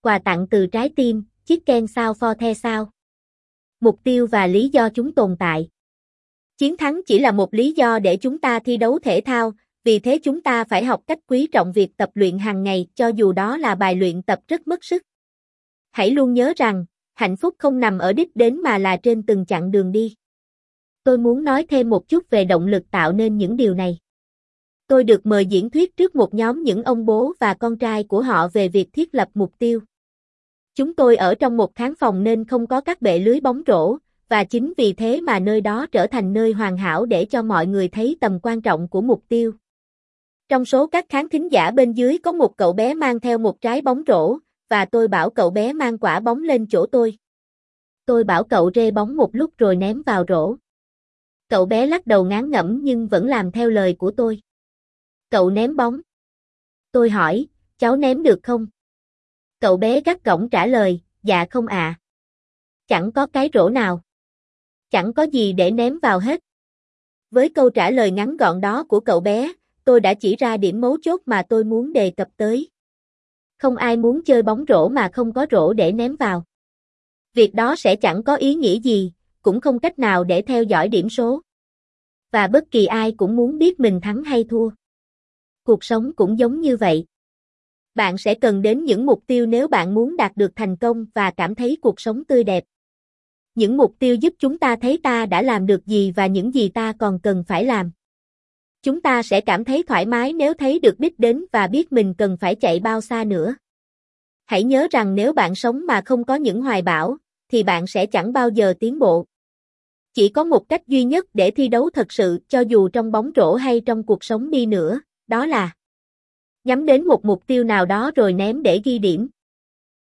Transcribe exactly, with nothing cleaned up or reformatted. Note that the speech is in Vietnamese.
Quà tặng từ trái tim, Chicken sao for the sao. Mục tiêu và lý do chúng tồn tại. Chiến thắng chỉ là một lý do để chúng ta thi đấu thể thao, vì thế chúng ta phải học cách quý trọng việc tập luyện hàng ngày cho dù đó là bài luyện tập rất mất sức. Hãy luôn nhớ rằng, hạnh phúc không nằm ở đích đến mà là trên từng chặng đường đi. Tôi muốn nói thêm một chút về động lực tạo nên những điều này. Tôi được mời diễn thuyết trước một nhóm những ông bố và con trai của họ về việc thiết lập mục tiêu. Chúng tôi ở trong một khán phòng nên không có các bệ lưới bóng rổ, và chính vì thế mà nơi đó trở thành nơi hoàn hảo để cho mọi người thấy tầm quan trọng của mục tiêu. Trong số các khán thính giả bên dưới có một cậu bé mang theo một trái bóng rổ, và tôi bảo cậu bé mang quả bóng lên chỗ tôi. Tôi bảo cậu rê bóng một lúc rồi ném vào rổ. Cậu bé lắc đầu ngán ngẩm nhưng vẫn làm theo lời của tôi. Cậu ném bóng. Tôi hỏi, cháu ném được không? Cậu bé gắt gỏng trả lời, dạ không ạ. Chẳng có cái rổ nào. Chẳng có gì để ném vào hết. Với câu trả lời ngắn gọn đó của cậu bé, tôi đã chỉ ra điểm mấu chốt mà tôi muốn đề cập tới. Không ai muốn chơi bóng rổ mà không có rổ để ném vào. Việc đó sẽ chẳng có ý nghĩa gì, cũng không cách nào để theo dõi điểm số. Và bất kỳ ai cũng muốn biết mình thắng hay thua. Cuộc sống cũng giống như vậy. Bạn sẽ cần đến những mục tiêu nếu bạn muốn đạt được thành công và cảm thấy cuộc sống tươi đẹp. Những mục tiêu giúp chúng ta thấy ta đã làm được gì và những gì ta còn cần phải làm. Chúng ta sẽ cảm thấy thoải mái nếu thấy được đích đến và biết mình cần phải chạy bao xa nữa. Hãy nhớ rằng nếu bạn sống mà không có những hoài bão, thì bạn sẽ chẳng bao giờ tiến bộ. Chỉ có một cách duy nhất để thi đấu thật sự cho dù trong bóng rổ hay trong cuộc sống đi nữa, đó là nhắm đến một mục tiêu nào đó rồi ném để ghi điểm.